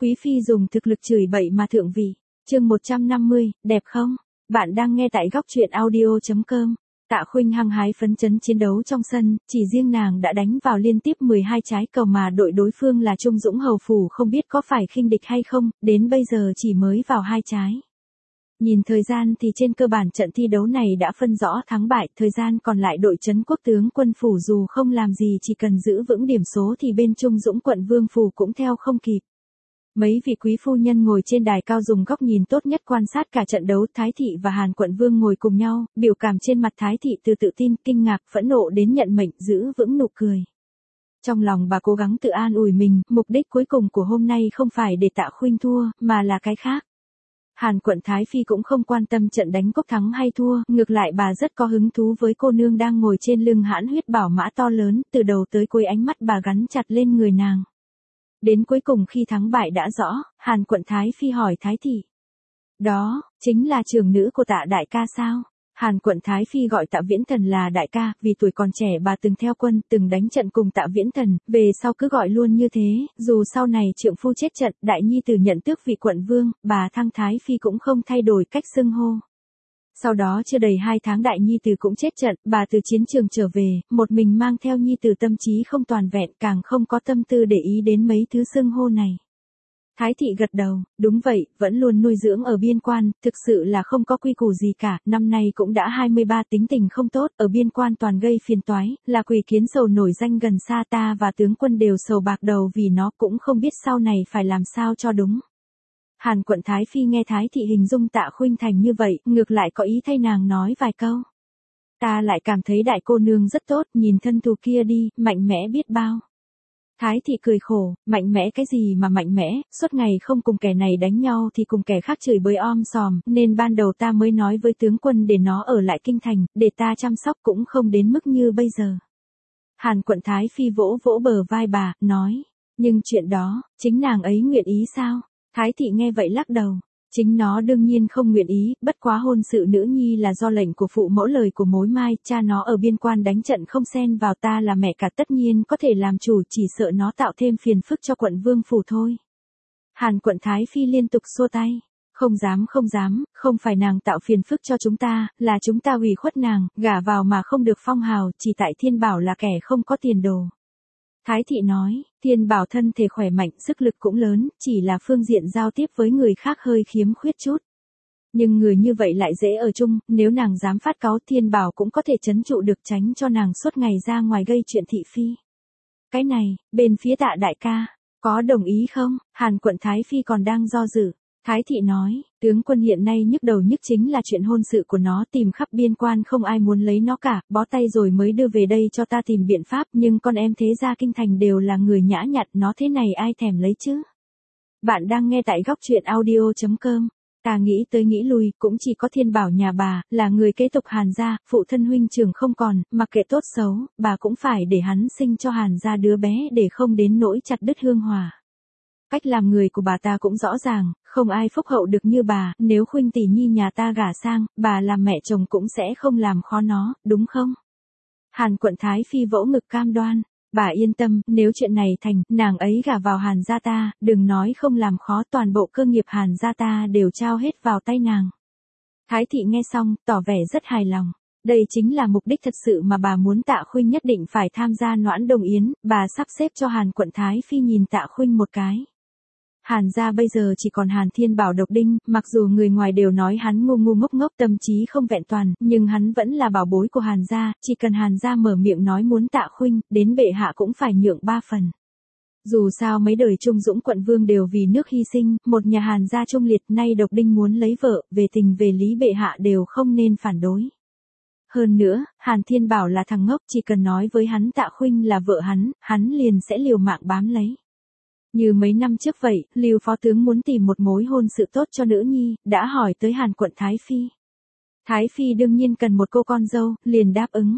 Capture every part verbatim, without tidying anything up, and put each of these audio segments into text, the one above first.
Quý phi dùng thực lực chửi bậy mà thượng vị. Chương một trăm năm mươi, đẹp không? Bạn đang nghe tại góc truyện audio chấm com. Tạ Khuynh hăng hái phấn chấn chiến đấu trong sân, chỉ riêng nàng đã đánh vào liên tiếp mười hai trái cầu mà đội đối phương là Trung Dũng Hầu Phủ không biết có phải khinh địch hay không, đến bây giờ chỉ mới vào hai trái. Nhìn thời gian thì trên cơ bản trận thi đấu này đã phân rõ thắng bại, thời gian còn lại đội trấn quốc tướng quân phủ dù không làm gì chỉ cần giữ vững điểm số thì bên Trung Dũng quận Vương Phủ cũng theo không kịp. Mấy vị quý phu nhân ngồi trên đài cao dùng góc nhìn tốt nhất quan sát cả trận đấu, Thái thị và Hàn quận vương ngồi cùng nhau, biểu cảm trên mặt Thái thị từ tự tin, kinh ngạc, phẫn nộ đến nhận mệnh, giữ vững nụ cười. Trong lòng bà cố gắng tự an ủi mình, mục đích cuối cùng của hôm nay không phải để Tạ Khuynh thua, mà là cái khác. Hàn quận Thái phi cũng không quan tâm trận đánh cốc thắng hay thua, ngược lại bà rất có hứng thú với cô nương đang ngồi trên lưng hãn huyết bảo mã to lớn, từ đầu tới cuối ánh mắt bà gắn chặt lên người nàng. Đến cuối cùng khi thắng bại đã rõ, Hàn quận Thái phi hỏi Thái thị. Đó, chính là trưởng nữ của Tạ đại ca sao? Hàn quận Thái phi gọi Tạ Viễn Thần là đại ca, vì tuổi còn trẻ bà từng theo quân, từng đánh trận cùng Tạ Viễn Thần, về sau cứ gọi luôn như thế, dù sau này trượng phu chết trận, đại nhi tử nhận tước vị quận vương, bà thăng Thái phi cũng không thay đổi cách xưng hô. Sau đó chưa đầy hai tháng đại nhi tử cũng chết trận, bà từ chiến trường trở về, một mình mang theo nhi tử, tâm trí không toàn vẹn, càng không có tâm tư để ý đến mấy thứ xưng hô này. Thái thị gật đầu, đúng vậy, vẫn luôn nuôi dưỡng ở biên quan, thực sự là không có quy củ gì cả, năm nay cũng đã hai mươi ba, tính tình không tốt, ở biên quan toàn gây phiền toái, là Quỷ Kiến Sầu nổi danh gần xa, ta và tướng quân đều sầu bạc đầu vì nó, cũng không biết sau này phải làm sao cho đúng. Hàn quận Thái phi nghe Thái thị hình dung Tạ Khuynh thành như vậy, ngược lại có ý thay nàng nói vài câu. Ta lại cảm thấy đại cô nương rất tốt, nhìn thân thù kia đi, mạnh mẽ biết bao. Thái thị cười khổ, mạnh mẽ cái gì mà mạnh mẽ, suốt ngày không cùng kẻ này đánh nhau thì cùng kẻ khác chửi bới om sòm, nên ban đầu ta mới nói với tướng quân để nó ở lại kinh thành, để ta chăm sóc, cũng không đến mức như bây giờ. Hàn quận Thái phi vỗ vỗ bờ vai bà, nói, nhưng chuyện đó, chính nàng ấy nguyện ý sao? Thái thị nghe vậy lắc đầu. Chính nó đương nhiên không nguyện ý, bất quá hôn sự nữ nhi là do lệnh của phụ mẫu, lời của mối mai, cha nó ở biên quan đánh trận không xen vào, ta là mẹ cả tất nhiên có thể làm chủ, chỉ sợ nó tạo thêm phiền phức cho quận Vương Phủ thôi. Hàn quận Thái phi liên tục xua tay. Không dám không dám, không phải nàng tạo phiền phức cho chúng ta, là chúng ta ủy khuất nàng, gả vào mà không được phong hào, chỉ tại Thiên Bảo là kẻ không có tiền đồ. Thái thị nói, Thiên Bảo thân thể khỏe mạnh, sức lực cũng lớn, chỉ là phương diện giao tiếp với người khác hơi khiếm khuyết chút. Nhưng người như vậy lại dễ ở chung, nếu nàng dám phát cáu, Thiên Bảo cũng có thể trấn trụ được, tránh cho nàng suốt ngày ra ngoài gây chuyện thị phi. Cái này, bên phía Tạ đại ca, có đồng ý không? Hàn quận Thái phi còn đang do dự. Thái thị nói, tướng quân hiện nay nhức đầu nhất chính là chuyện hôn sự của nó, tìm khắp biên quan không ai muốn lấy nó cả, bó tay rồi mới đưa về đây cho ta tìm biện pháp, nhưng con em thế gia kinh thành đều là người nhã nhặn, nó thế này ai thèm lấy chứ. Bạn đang nghe tại góc truyện audio chấm com. Ta nghĩ tới nghĩ lui, cũng chỉ có Thiên Bảo nhà bà, là người kế tục Hàn gia, phụ thân huynh trưởng không còn, mặc kệ tốt xấu, bà cũng phải để hắn sinh cho Hàn gia đứa bé để không đến nỗi chặt đứt hương hòa. Cách làm người của bà ta cũng rõ ràng, không ai phúc hậu được như bà, nếu Khuynh tỷ nhi nhà ta gả sang, bà làm mẹ chồng cũng sẽ không làm khó nó, đúng không? Hàn quận Thái phi vỗ ngực cam đoan, bà yên tâm, nếu chuyện này thành, nàng ấy gả vào Hàn gia ta, đừng nói không làm khó, toàn bộ cơ nghiệp Hàn gia ta đều trao hết vào tay nàng. Thái thị nghe xong, tỏ vẻ rất hài lòng. Đây chính là mục đích thật sự mà bà muốn Tạ Khuynh nhất định phải tham gia Noãn Đồng Yến, bà sắp xếp cho Hàn quận Thái phi nhìn Tạ Khuynh một cái. Hàn gia bây giờ chỉ còn Hàn Thiên Bảo độc đinh, mặc dù người ngoài đều nói hắn ngu ngu ngốc ngốc, tâm trí không vẹn toàn, nhưng hắn vẫn là bảo bối của Hàn gia, chỉ cần Hàn gia mở miệng nói muốn Tạ Khuynh, đến bệ hạ cũng phải nhượng ba phần. Dù sao mấy đời Trung Dũng quận vương đều vì nước hy sinh, một nhà Hàn gia trung liệt, nay độc đinh muốn lấy vợ, về tình về lý bệ hạ đều không nên phản đối. Hơn nữa, Hàn Thiên Bảo là thằng ngốc, chỉ cần nói với hắn Tạ Khuynh là vợ hắn, hắn liền sẽ liều mạng bám lấy. Như mấy năm trước vậy, Lưu phó tướng muốn tìm một mối hôn sự tốt cho nữ nhi, đã hỏi tới Hàn quận Thái phi. Thái phi đương nhiên cần một cô con dâu, liền đáp ứng.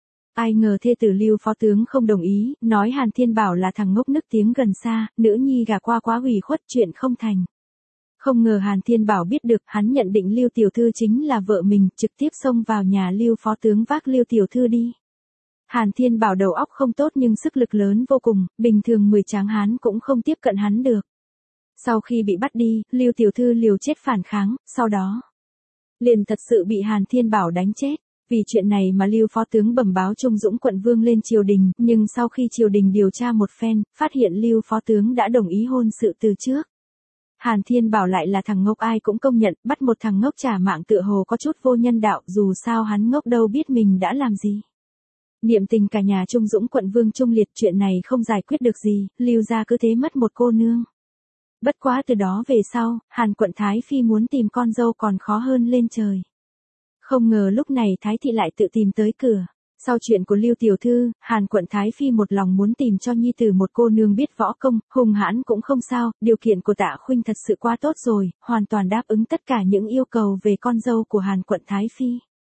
Ai ngờ thê tử Lưu phó tướng không đồng ý, nói Hàn Thiên Bảo là thằng ngốc nức tiếng gần xa, nữ nhi gả qua quá ủy khuất, chuyện không thành. Không ngờ Hàn Thiên Bảo biết được, hắn nhận định Lưu tiểu thư chính là vợ mình, trực tiếp xông vào nhà Lưu phó tướng vác Lưu tiểu thư đi. Hàn Thiên Bảo đầu óc không tốt nhưng sức lực lớn vô cùng, bình thường mười tráng hán cũng không tiếp cận hắn được. Sau khi bị bắt đi, Lưu tiểu thư liều chết phản kháng, sau đó liền thật sự bị Hàn Thiên Bảo đánh chết. Vì chuyện này mà Lưu phó tướng bẩm báo Trung Dũng quận vương lên triều đình, nhưng sau khi triều đình điều tra một phen, phát hiện Lưu phó tướng đã đồng ý hôn sự từ trước. Hàn Thiên Bảo lại là thằng ngốc, ai cũng công nhận, bắt một thằng ngốc trả mạng tựa hồ có chút vô nhân đạo, dù sao hắn ngốc đâu biết mình đã làm gì. Niệm tình cả nhà Trung Dũng quận vương trung liệt, chuyện này không giải quyết được gì, Lưu gia cứ thế mất một cô nương. Bất quá từ đó về sau, Hàn quận Thái Phi muốn tìm con dâu còn khó hơn lên trời. Không ngờ lúc này Thái thị lại tự tìm tới cửa. Sau chuyện của Lưu tiểu thư, Hàn quận Thái Phi một lòng muốn tìm cho nhi tử một cô nương biết võ công, hung hãn cũng không sao, điều kiện của Tạ Khuynh thật sự quá tốt rồi, hoàn toàn đáp ứng tất cả những yêu cầu về con dâu của Hàn quận Thái Phi.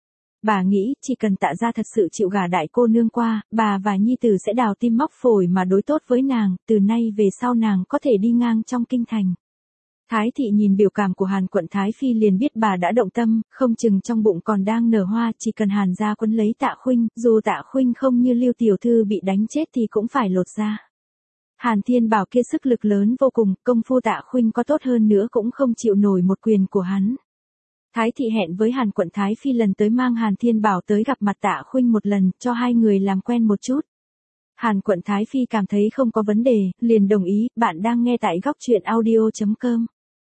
Bà nghĩ chỉ cần Tạ gia thật sự chịu gả đại cô nương qua, bà và nhi tử sẽ đào tim móc phổi mà đối tốt với nàng, từ nay về sau nàng có thể đi ngang trong kinh thành. Thái thị nhìn biểu cảm của Hàn quận Thái Phi liền biết bà đã động tâm, không chừng trong bụng còn đang nở hoa, chỉ cần Hàn gia quấn lấy Tạ Khuynh, dù Tạ Khuynh không như Lưu tiểu thư bị đánh chết thì cũng phải lột ra. Hàn Thiên Bảo kia sức lực lớn vô cùng, công phu Tạ Khuynh có tốt hơn nữa cũng không chịu nổi một quyền của hắn. Thái thị hẹn với Hàn quận Thái Phi lần tới mang Hàn Thiên Bảo tới gặp mặt Tạ Khuynh một lần, cho hai người làm quen một chút. Hàn quận Thái Phi cảm thấy không có vấn đề, liền đồng ý. Bạn đang nghe tại góc truyện audio chấm com.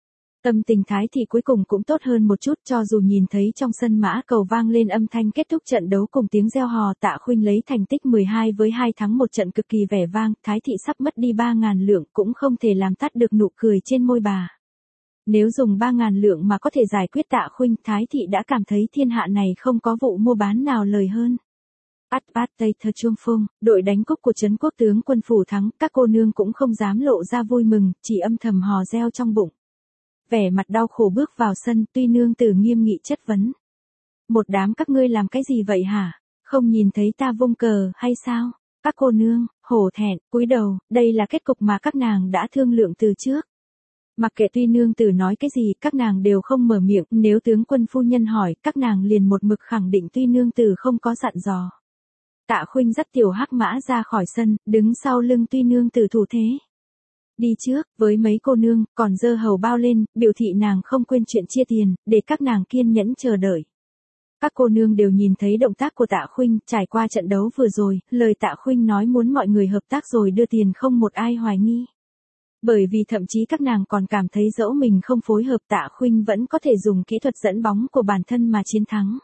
Tâm tình Thái thị cuối cùng cũng tốt hơn một chút, cho dù nhìn thấy trong sân mã cầu vang lên âm thanh kết thúc trận đấu cùng tiếng reo hò, Tạ Khuynh lấy thành tích mười hai với hai thắng một trận cực kỳ vẻ vang, Thái thị sắp mất đi ba ngàn lượng cũng không thể làm tắt được nụ cười trên môi bà. Nếu dùng ba ngàn lượng mà có thể giải quyết Tạ Khuynh, Thái thị đã cảm thấy thiên hạ này không có vụ mua bán nào lời hơn. Át bát tây thơ chuông phung, đội đánh cúc của trấn quốc tướng quân phủ thắng, các cô nương cũng không dám lộ ra vui mừng, chỉ âm thầm hò reo trong bụng. Vẻ mặt đau khổ bước vào sân, Tuy nương tử nghiêm nghị chất vấn. Một đám các ngươi làm cái gì vậy hả? Không nhìn thấy ta vung cờ hay sao? Các cô nương, hổ thẹn, cúi đầu, đây là kết cục mà các nàng đã thương lượng từ trước. Mặc kệ Tuy nương tử nói cái gì, các nàng đều không mở miệng, nếu tướng quân phu nhân hỏi, các nàng liền một mực khẳng định Tuy nương tử không có dặn dò. Tạ Khuynh dắt tiểu hắc mã ra khỏi sân, đứng sau lưng Tuy nương tử thủ thế. Đi trước, với mấy cô nương, còn dơ hầu bao lên, biểu thị nàng không quên chuyện chia tiền, để các nàng kiên nhẫn chờ đợi. Các cô nương đều nhìn thấy động tác của Tạ Khuynh, trải qua trận đấu vừa rồi, lời Tạ Khuynh nói muốn mọi người hợp tác rồi đưa tiền không một ai hoài nghi. Bởi vì thậm chí các nàng còn cảm thấy dẫu mình không phối hợp Tạ Khuynh vẫn có thể dùng kỹ thuật dẫn bóng của bản thân mà chiến thắng.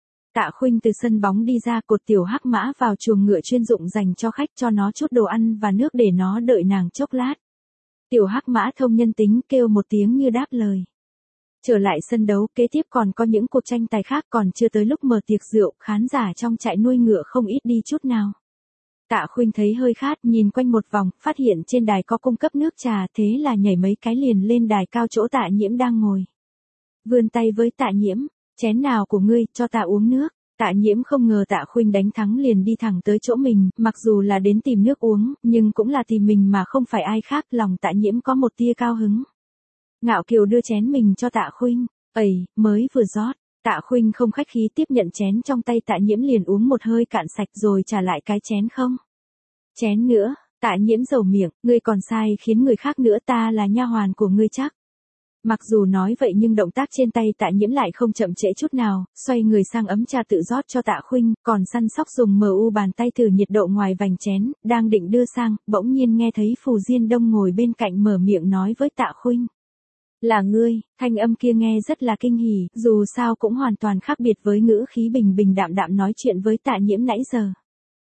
Tạ Khuynh từ sân bóng đi ra, cột tiểu hắc mã vào chuồng ngựa chuyên dụng dành cho khách, cho nó chút đồ ăn và nước để nó đợi nàng chốc lát. Tiểu hắc mã thông nhân tính, kêu một tiếng như đáp lời. Trở lại sân đấu, kế tiếp còn có những cuộc tranh tài khác, còn chưa tới lúc mở tiệc rượu, khán giả trong trại nuôi ngựa không ít đi chút nào. Tạ Khuynh thấy hơi khát, nhìn quanh một vòng, phát hiện trên đài có cung cấp nước trà, thế là nhảy mấy cái liền lên đài cao chỗ Tạ Nhiễm đang ngồi. Vươn tay với Tạ Nhiễm, chén nào của ngươi, cho ta uống nước. Tạ Nhiễm không ngờ Tạ Khuynh đánh thắng liền đi thẳng tới chỗ mình, mặc dù là đến tìm nước uống, nhưng cũng là tìm mình mà không phải ai khác, lòng Tạ Nhiễm có một tia cao hứng. Ngạo kiều đưa chén mình cho Tạ Khuynh, "Ầy, mới vừa rót." Tạ Khuynh không khách khí tiếp nhận chén trong tay Tạ Nhiễm liền uống một hơi cạn sạch rồi trả lại cái chén không. "Chén nữa." Tạ Nhiễm dầu miệng, "Ngươi còn sai khiến người khác nữa, ta là nha hoàn của ngươi chắc." Mặc dù nói vậy nhưng động tác trên tay Tạ Nhiễm lại không chậm trễ chút nào, xoay người sang ấm trà tự rót cho Tạ Khuynh, còn săn sóc dùng mờ u bàn tay thử nhiệt độ ngoài vành chén, đang định đưa sang, bỗng nhiên nghe thấy Phù Diên Đông ngồi bên cạnh mở miệng nói với Tạ Khuynh. "Là ngươi." Thanh âm kia nghe rất là kinh hỉ, dù sao cũng hoàn toàn khác biệt với ngữ khí bình bình đạm đạm nói chuyện với Tạ Nhiễm nãy giờ.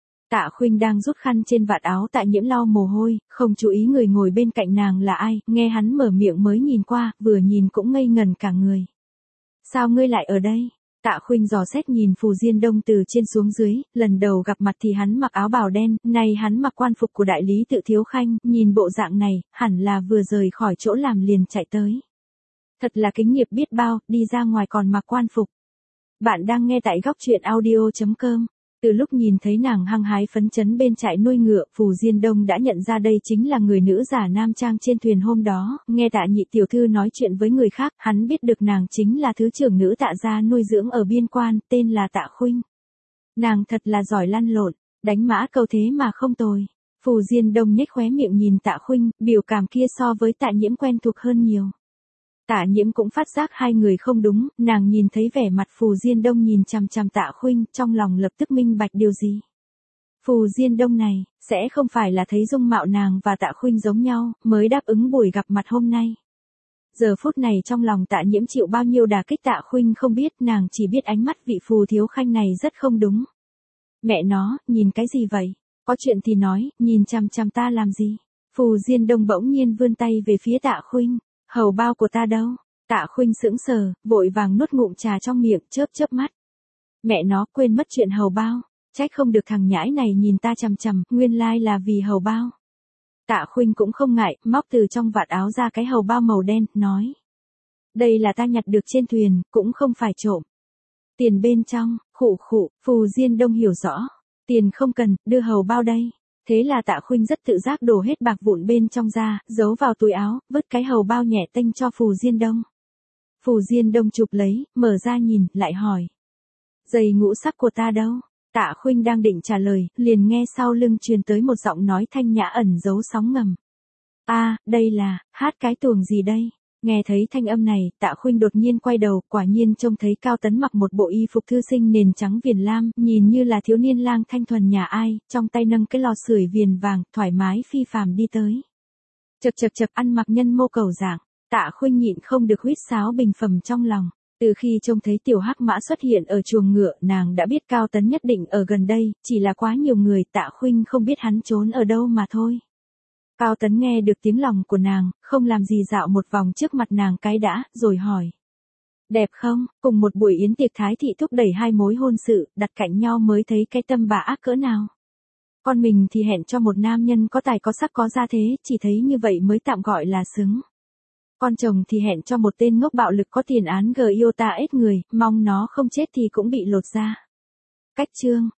Tạ Khuynh đang rút khăn trên vạt áo Tạ Nhiễm lau mồ hôi, không chú ý người ngồi bên cạnh nàng là ai, nghe hắn mở miệng mới nhìn qua, vừa nhìn cũng ngây ngần cả người. "Sao ngươi lại ở đây?" Tạ Khuynh dò xét nhìn Phù Diên Đông từ trên xuống dưới, lần đầu gặp mặt thì hắn mặc áo bào đen, nay hắn mặc quan phục của đại lý Tự Thiếu Khanh, nhìn bộ dạng này, hẳn là vừa rời khỏi chỗ làm liền chạy tới. Thật là kính nghiệp biết bao, đi ra ngoài còn mặc quan phục. Bạn đang nghe tại góc truyện audio chấm com. Từ lúc nhìn thấy nàng hăng hái phấn chấn bên trại nuôi ngựa, Phù Diên Đông đã nhận ra đây chính là người nữ giả nam trang trên thuyền hôm đó, nghe Tạ nhị tiểu thư nói chuyện với người khác, hắn biết được nàng chính là thứ trưởng nữ Tạ gia nuôi dưỡng ở biên quan, tên là Tạ Khuynh. Nàng thật là giỏi lăn lộn, đánh mã câu thế mà không tồi. Phù Diên Đông nhếch khóe miệng nhìn Tạ Khuynh, biểu cảm kia so với Tạ Nhiễm quen thuộc hơn nhiều. Tạ Nhiễm cũng phát giác hai người không đúng, nàng nhìn thấy vẻ mặt Phù Diên Đông nhìn chằm chằm Tạ Khuynh, trong lòng lập tức minh bạch điều gì. Phù Diên Đông này, sẽ không phải là thấy dung mạo nàng và Tạ Khuynh giống nhau, mới đáp ứng buổi gặp mặt hôm nay. Giờ phút này trong lòng Tạ Nhiễm chịu bao nhiêu đả kích Tạ Khuynh không biết, nàng chỉ biết ánh mắt vị Phù thiếu khanh này rất không đúng. Mẹ nó, nhìn cái gì vậy? Có chuyện thì nói, nhìn chằm chằm ta làm gì? Phù Diên Đông bỗng nhiên vươn tay về phía Tạ Khuynh, hầu bao của ta đâu? Tạ Khuynh sững sờ, vội vàng nuốt ngụm trà trong miệng, chớp chớp mắt. Mẹ nó, quên mất chuyện hầu bao, trách không được thằng nhãi này nhìn ta chằm chằm, nguyên lai là vì hầu bao. Tạ Khuynh cũng không ngại, móc từ trong vạt áo ra cái hầu bao màu đen, nói. Đây là ta nhặt được trên thuyền, cũng không phải trộm. Tiền bên trong, khụ khụ, Phù Diên Đông hiểu rõ. Tiền không cần, đưa hầu bao đây. Thế là Tạ Khuynh rất tự giác đổ hết bạc vụn bên trong ra, giấu vào túi áo, vứt cái hầu bao nhẹ tênh cho Phù Diên Đông. Phù Diên Đông chụp lấy, mở ra nhìn, lại hỏi. Giày ngũ sắc của ta đâu? Tạ Khuynh đang định trả lời, liền nghe sau lưng truyền tới một giọng nói thanh nhã ẩn giấu sóng ngầm. A, à, đây là, hát cái tuồng gì đây? Nghe thấy thanh âm này, Tạ Khuynh đột nhiên quay đầu, quả nhiên trông thấy Cao Tấn mặc một bộ y phục thư sinh nền trắng viền lam, nhìn như là thiếu niên lang thanh thuần nhà ai, trong tay nâng cái lò sưởi viền vàng, thoải mái phi phàm đi tới. Chậc chậc chậc, ăn mặc nhân mô cầu dạng, Tạ Khuynh nhịn không được huýt sáo bình phẩm trong lòng. Từ khi trông thấy tiểu hắc mã xuất hiện ở chuồng ngựa, nàng đã biết Cao Tấn nhất định ở gần đây, chỉ là quá nhiều người, Tạ Khuynh không biết hắn trốn ở đâu mà thôi. Cao Tấn nghe được tiếng lòng của nàng, không làm gì dạo một vòng trước mặt nàng cái đã, rồi hỏi. Đẹp không? Cùng một buổi yến tiệc thái thị thúc đẩy hai mối hôn sự, đặt cạnh nhau mới thấy cái tâm bà ác cỡ nào. Con mình thì hẹn cho một nam nhân có tài có sắc có gia thế, chỉ thấy như vậy mới tạm gọi là xứng. Con chồng thì hẹn cho một tên ngốc bạo lực có tiền án gờ yêu ta ết người, mong nó không chết thì cũng bị lột da. Cách chương,